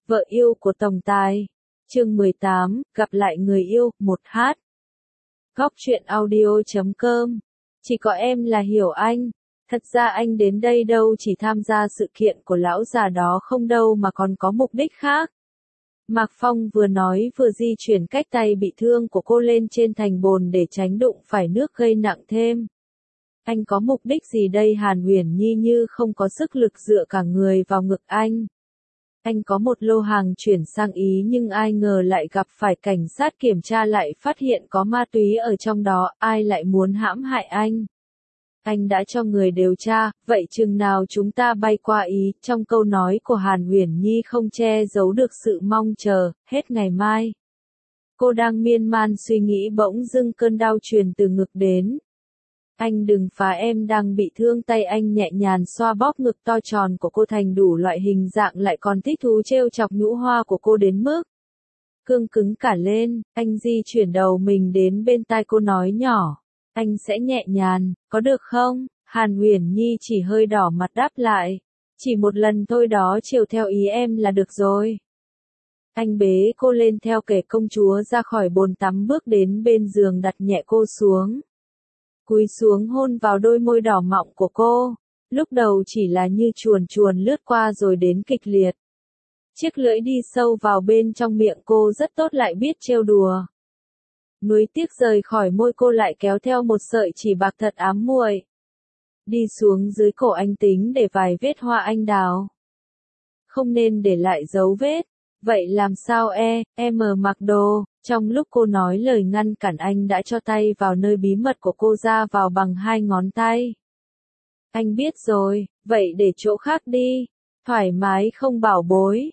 Vợ yêu của tổng tài. Chương 18, gặp lại người yêu, 1H. Góc truyện audio.com. Chỉ có em là hiểu anh. Thật ra anh đến đây đâu chỉ tham gia sự kiện của lão già đó không đâu mà còn có mục đích khác. Mạc Phong vừa nói vừa di chuyển cách tay bị thương của cô lên trên thành bồn để tránh đụng phải nước gây nặng thêm. Anh có mục đích gì đây? Hàn Uyển Nhi như không có sức lực dựa cả người vào ngực anh. Anh có một lô hàng chuyển sang Ý nhưng ai ngờ lại gặp phải cảnh sát kiểm tra lại phát hiện có ma túy ở trong đó, ai lại muốn hãm hại anh. Anh đã cho người điều tra, vậy chừng nào chúng ta bay qua Ý? Trong câu nói của Hàn Uyển Nhi không che giấu được sự mong chờ, hết ngày mai. Cô đang miên man suy nghĩ bỗng dưng cơn đau truyền từ ngực đến. Anh đừng phá, em đang bị thương. Tay anh nhẹ nhàng xoa bóp ngực to tròn của cô thành đủ loại hình dạng, lại còn thích thú trêu chọc nhũ hoa của cô đến mức cương cứng cả lên. Anh di chuyển đầu mình đến bên tai cô nói nhỏ, anh sẽ nhẹ nhàng, có được không? Hàn Uyển Nhi chỉ hơi đỏ mặt đáp lại, chỉ một lần thôi đó, chiều theo ý em là được rồi. Anh bế cô lên theo kể công chúa ra khỏi bồn tắm, bước đến bên giường đặt nhẹ cô xuống. Cúi xuống hôn vào đôi môi đỏ mọng của cô, lúc đầu chỉ là như chuồn chuồn lướt qua rồi đến kịch liệt. Chiếc lưỡi đi sâu vào bên trong miệng cô rất tốt, lại biết trêu đùa. Nuối tiếc rời khỏi môi cô lại kéo theo một sợi chỉ bạc thật ám muội. Đi xuống dưới cổ anh tính để vài vết hoa anh đào. Không nên để lại dấu vết. Vậy làm sao em mặc đồ? Trong lúc cô nói lời ngăn cản, anh đã cho tay vào nơi bí mật của cô, ra vào bằng 2 ngón tay. Anh biết rồi, vậy để chỗ khác đi. Thoải mái không bảo bối?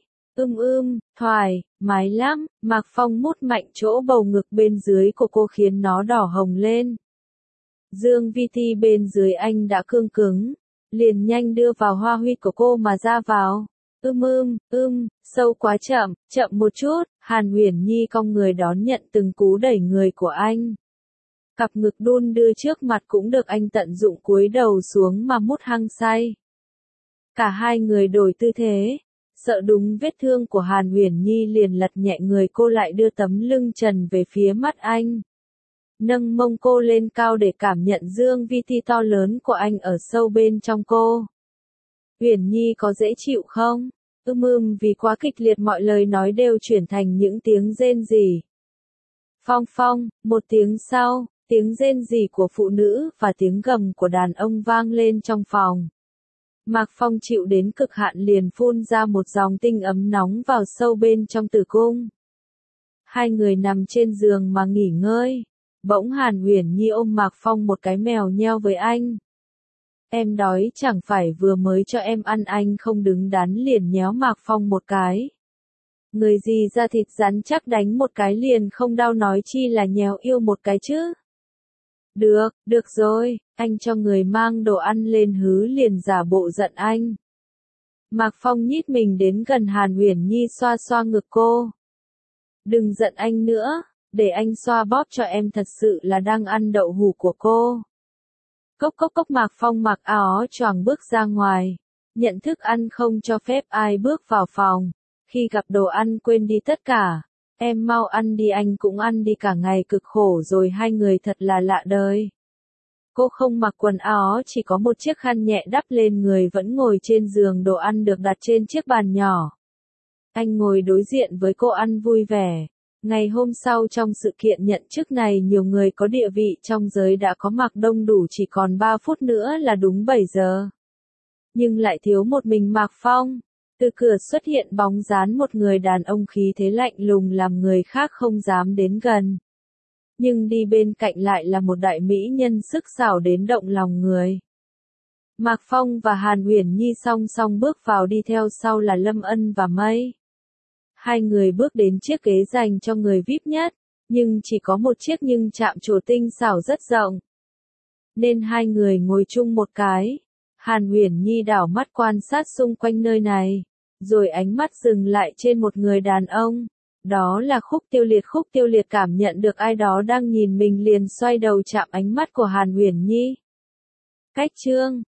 Thoải mái lắm. Mạc Phong mút mạnh chỗ bầu ngực bên dưới của cô khiến nó đỏ hồng lên. Dương Vi Ti bên dưới anh đã cương cứng, liền nhanh đưa vào hoa huyệt của cô mà ra vào. Sâu quá, chậm một chút. Hàn Uyển Nhi cong người đón nhận từng cú đẩy người của anh. Cặp ngực đun đưa trước mặt cũng được anh tận dụng, cúi đầu xuống mà mút hăng say. Cả hai người đổi tư thế, sợ đúng vết thương của Hàn Uyển Nhi liền lật nhẹ người cô lại, đưa tấm lưng trần về phía mắt anh. Nâng mông cô lên cao để cảm nhận dương vi ti to lớn của anh ở sâu bên trong cô. Uyển Nhi có dễ chịu không? Vì quá kịch liệt mọi lời nói đều chuyển thành những tiếng rên rỉ. Phong, một tiếng sau, tiếng rên rỉ của phụ nữ và tiếng gầm của đàn ông vang lên trong phòng. Mạc Phong chịu đến cực hạn liền phun ra một dòng tinh ấm nóng vào sâu bên trong tử cung. Hai người nằm trên giường mà nghỉ ngơi. Bỗng Hàn Uyển Nhi ôm Mạc Phong một cái mèo nheo với anh. Em đói chẳng phải vừa mới cho em ăn? Anh không đứng đắn liền nhéo Mạc Phong một cái. Người gì da thịt rắn chắc đánh một cái liền không đau, nói chi là nhéo yêu một cái chứ. Được rồi, anh cho người mang đồ ăn lên hứ, liền giả bộ giận anh. Mạc Phong nhích mình đến gần Hàn Uyển Nhi, xoa xoa ngực cô. Đừng giận anh nữa, để anh xoa bóp cho em, thật sự là đang ăn đậu hũ của cô. Cốc. Mạc Phong mặc áo choàng bước ra ngoài. Nhận thức ăn không cho phép ai bước vào phòng. Khi gặp đồ ăn quên đi tất cả. Em mau ăn đi, anh cũng ăn đi, cả ngày cực khổ rồi. Hai người thật là lạ đời. Cô không mặc quần áo, chỉ có một chiếc khăn nhẹ đắp lên người, vẫn ngồi trên giường, đồ ăn được đặt trên chiếc bàn nhỏ. Anh ngồi đối diện với cô ăn vui vẻ. Ngày hôm sau trong sự kiện nhận chức này, nhiều người có địa vị trong giới đã có mặt đông đủ, chỉ còn 3 phút nữa là đúng 7 giờ. Nhưng lại thiếu một mình Mạc Phong. Từ cửa xuất hiện bóng dáng một người đàn ông khí thế lạnh lùng làm người khác không dám đến gần. Nhưng đi bên cạnh lại là một đại mỹ nhân sức sảo đến động lòng người. Mạc Phong và Hàn Uyển Nhi song song bước vào, đi theo sau là Lâm Ân và Mây. Hai người bước đến chiếc ghế dành cho người VIP nhất, nhưng chỉ có một chiếc, nhưng chạm trổ tinh xảo rất rộng. Nên hai người ngồi chung một cái. Hàn Uyển Nhi đảo mắt quan sát xung quanh nơi này, rồi ánh mắt dừng lại trên một người đàn ông. Đó là Khúc Tiêu Liệt cảm nhận được ai đó đang nhìn mình liền xoay đầu chạm ánh mắt của Hàn Uyển Nhi. Cách trương,